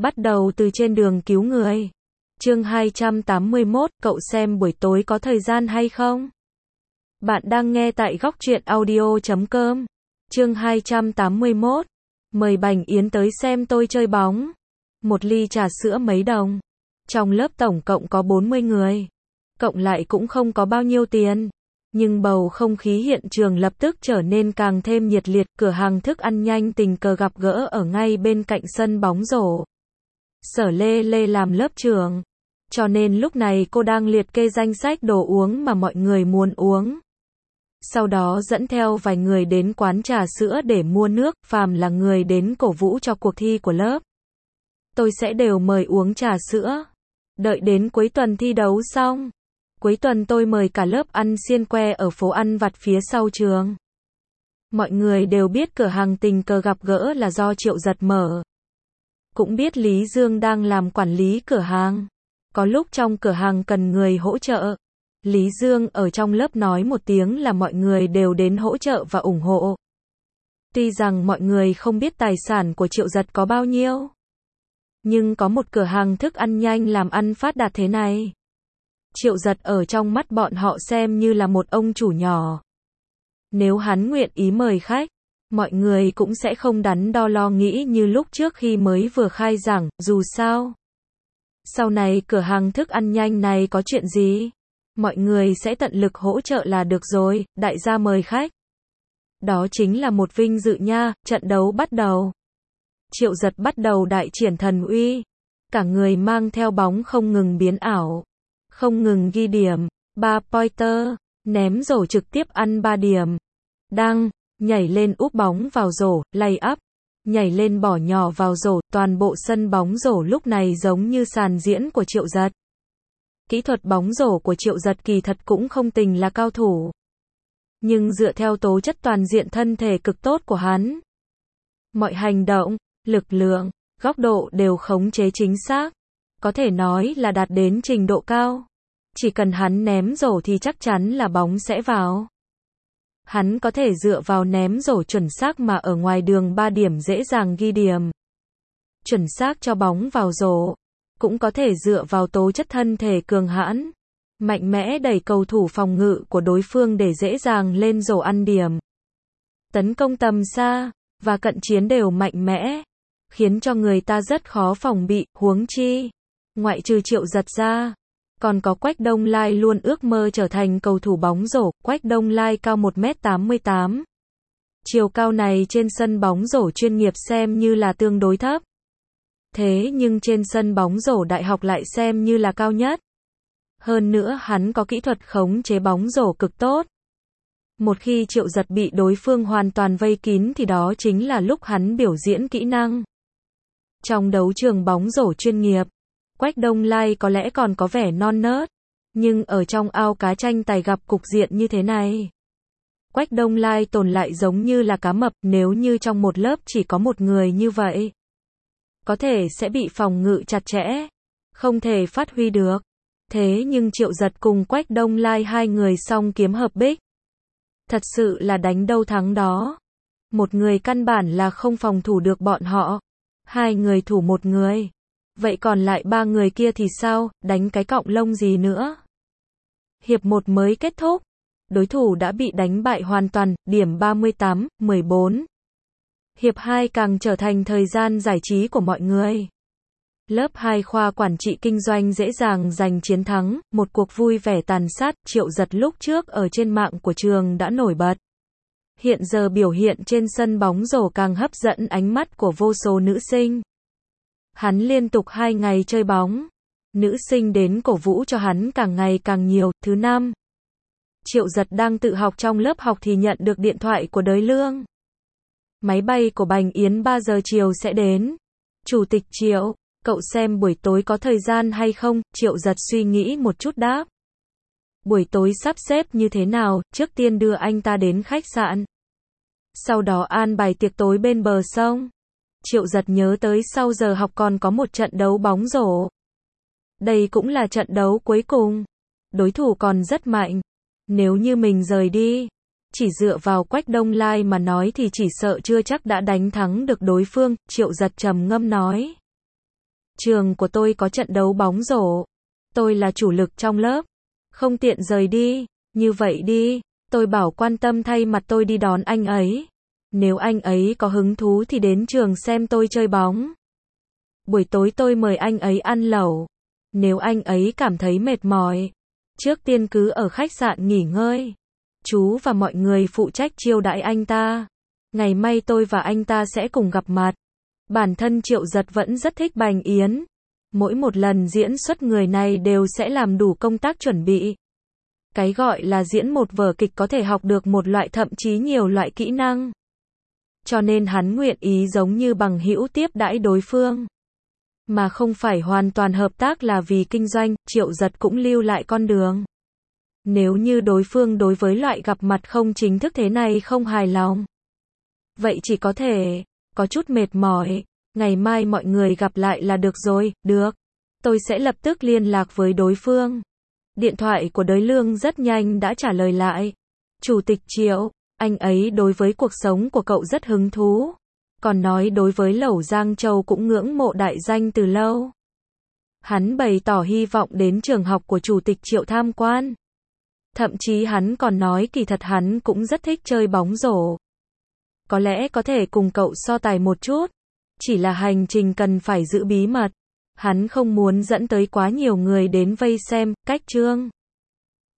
Bắt đầu từ trên đường cứu người. Chương 281, cậu xem buổi tối có thời gian hay không? Bạn đang nghe tại góc truyện audio.com. Chương 281. Mời Bành Yến tới xem tôi chơi bóng. Một ly trà sữa mấy đồng. Trong lớp tổng cộng có 40 người. Cộng lại cũng không có bao nhiêu tiền. Nhưng bầu không khí hiện trường lập tức trở nên càng thêm nhiệt liệt. Cửa hàng thức ăn nhanh tình cờ gặp gỡ ở ngay bên cạnh sân bóng rổ. Sở Lê Lê làm lớp trưởng. Cho nên lúc này cô đang liệt kê danh sách đồ uống mà mọi người muốn uống. Sau đó dẫn theo vài người đến quán trà sữa để mua nước, phàm là người đến cổ vũ cho cuộc thi của lớp. Tôi sẽ đều mời uống trà sữa. Đợi đến cuối tuần thi đấu xong. Cuối tuần tôi mời cả lớp ăn xiên que ở phố ăn vặt phía sau trường. Mọi người đều biết cửa hàng tình cờ gặp gỡ là do Triệu Giật mở. Cũng biết Lý Dương đang làm quản lý cửa hàng. Có lúc trong cửa hàng cần người hỗ trợ. Lý Dương ở trong lớp nói một tiếng là mọi người đều đến hỗ trợ và ủng hộ. Tuy rằng mọi người không biết tài sản của Triệu Giật có bao nhiêu. Nhưng có một cửa hàng thức ăn nhanh làm ăn phát đạt thế này. Triệu Giật ở trong mắt bọn họ xem như là một ông chủ nhỏ. Nếu hắn nguyện ý mời khách, mọi người cũng sẽ không đắn đo lo nghĩ như lúc trước khi mới vừa khai giảng, dù sao. Sau này cửa hàng thức ăn nhanh này có chuyện gì? Mọi người sẽ tận lực hỗ trợ là được rồi, đại gia mời khách. Đó chính là một vinh dự nha, trận đấu bắt đầu. Triệu Giật bắt đầu đại triển thần uy. Cả người mang theo bóng không ngừng biến ảo. Không ngừng ghi điểm, 3 pointer, ném rổ trực tiếp ăn 3 điểm. Đăng, nhảy lên úp bóng vào rổ, lay up, nhảy lên bỏ nhỏ vào rổ, toàn bộ sân bóng rổ lúc này giống như sàn diễn của Triệu Giật. Kỹ thuật bóng rổ của Triệu Giật kỳ thật cũng không tình là cao thủ. Nhưng dựa theo tố chất toàn diện thân thể cực tốt của hắn, mọi hành động, lực lượng, góc độ đều khống chế chính xác. Có thể nói là đạt đến trình độ cao. Chỉ cần hắn ném rổ thì chắc chắn là bóng sẽ vào. Hắn có thể dựa vào ném rổ chuẩn xác mà ở ngoài đường 3 điểm dễ dàng ghi điểm. Chuẩn xác cho bóng vào rổ. Cũng có thể dựa vào tố chất thân thể cường hãn. Mạnh mẽ đẩy cầu thủ phòng ngự của đối phương để dễ dàng lên rổ ăn điểm. Tấn công tầm xa và cận chiến đều mạnh mẽ. Khiến cho người ta rất khó phòng bị, huống chi. Ngoại trừ Triệu Giật ra. Còn có Quách Đông Lai luôn ước mơ trở thành cầu thủ bóng rổ. Quách Đông Lai cao 1m88. Chiều cao này trên sân bóng rổ chuyên nghiệp xem như là tương đối thấp. Thế nhưng trên sân bóng rổ đại học lại xem như là cao nhất. Hơn nữa hắn có kỹ thuật khống chế bóng rổ cực tốt. Một khi Triệu Giật bị đối phương hoàn toàn vây kín thì đó chính là lúc hắn biểu diễn kỹ năng. Trong đấu trường bóng rổ chuyên nghiệp, Quách Đông Lai có lẽ còn có vẻ non nớt. Nhưng ở trong ao cá tranh tài gặp cục diện như thế này, Quách Đông Lai tồn lại giống như là cá mập. Nếu như trong một lớp chỉ có một người như vậy, có thể sẽ bị phòng ngự chặt chẽ, không thể phát huy được. Thế nhưng Triệu Giật cùng Quách Đông Lai hai người song kiếm hợp bích. Thật sự là đánh đâu thắng đó. Một người căn bản là không phòng thủ được bọn họ. Hai người thủ một người. Vậy còn lại 3 người kia thì sao, đánh cái cọng lông gì nữa? Hiệp 1 mới kết thúc. Đối thủ đã bị đánh bại hoàn toàn, điểm 38-14. Hiệp 2 càng trở thành thời gian giải trí của mọi người. Lớp 2 khoa quản trị kinh doanh dễ dàng giành chiến thắng, một cuộc vui vẻ tàn sát. Triệu Giật lúc trước ở trên mạng của trường đã nổi bật. Hiện giờ biểu hiện trên sân bóng rổ càng hấp dẫn ánh mắt của vô số nữ sinh. Hắn liên tục 2 ngày chơi bóng. Nữ sinh đến cổ vũ cho hắn càng ngày càng nhiều. Thứ 5. Triệu Giật đang tự học trong lớp học thì nhận được điện thoại của Đới Lương. Máy bay của Bành Yến 3 giờ chiều sẽ đến. Chủ tịch Triệu, cậu xem buổi tối có thời gian hay không? Triệu Giật suy nghĩ một chút đáp. Buổi tối sắp xếp như thế nào? Trước tiên đưa anh ta đến khách sạn. Sau đó an bài tiệc tối bên bờ sông. Triệu Giật nhớ tới sau giờ học còn có một trận đấu bóng rổ. Đây cũng là trận đấu cuối cùng. Đối thủ còn rất mạnh. Nếu như mình rời đi, chỉ dựa vào Quách Đông Lai mà nói thì chỉ sợ chưa chắc đã đánh thắng được đối phương. Triệu Giật trầm ngâm nói. Trường của tôi có trận đấu bóng rổ. Tôi là chủ lực trong lớp. Không tiện rời đi. Như vậy đi, tôi bảo quan tâm thay mặt tôi đi đón anh ấy. Nếu anh ấy có hứng thú thì đến trường xem tôi chơi bóng. Buổi tối tôi mời anh ấy ăn lẩu. Nếu anh ấy cảm thấy mệt mỏi, trước tiên cứ ở khách sạn nghỉ ngơi. Chú và mọi người phụ trách chiêu đãi anh ta. Ngày mai tôi và anh ta sẽ cùng gặp mặt. Bản thân Triệu Giật vẫn rất thích Bành Yến. Mỗi một lần diễn xuất người này đều sẽ làm đủ công tác chuẩn bị. Cái gọi là diễn một vở kịch có thể học được một loại thậm chí nhiều loại kỹ năng. Cho nên hắn nguyện ý giống như bằng hữu tiếp đãi đối phương. Mà không phải hoàn toàn hợp tác là vì kinh doanh, Triệu Giật cũng lưu lại con đường. Nếu như đối phương đối với loại gặp mặt không chính thức thế này không hài lòng, vậy chỉ có thể có chút mệt mỏi. Ngày mai mọi người gặp lại là được rồi. Được. Tôi sẽ lập tức liên lạc với đối phương. Điện thoại của Đới Lương rất nhanh đã trả lời lại. Chủ tịch Triệu, anh ấy đối với cuộc sống của cậu rất hứng thú. Còn nói đối với Lẩu Giang Châu cũng ngưỡng mộ đại danh từ lâu. Hắn bày tỏ hy vọng đến trường học của Chủ tịch Triệu tham quan. Thậm chí hắn còn nói kỳ thật hắn cũng rất thích chơi bóng rổ. Có lẽ có thể cùng cậu so tài một chút. Chỉ là hành trình cần phải giữ bí mật. Hắn không muốn dẫn tới quá nhiều người đến vây xem. Cách chương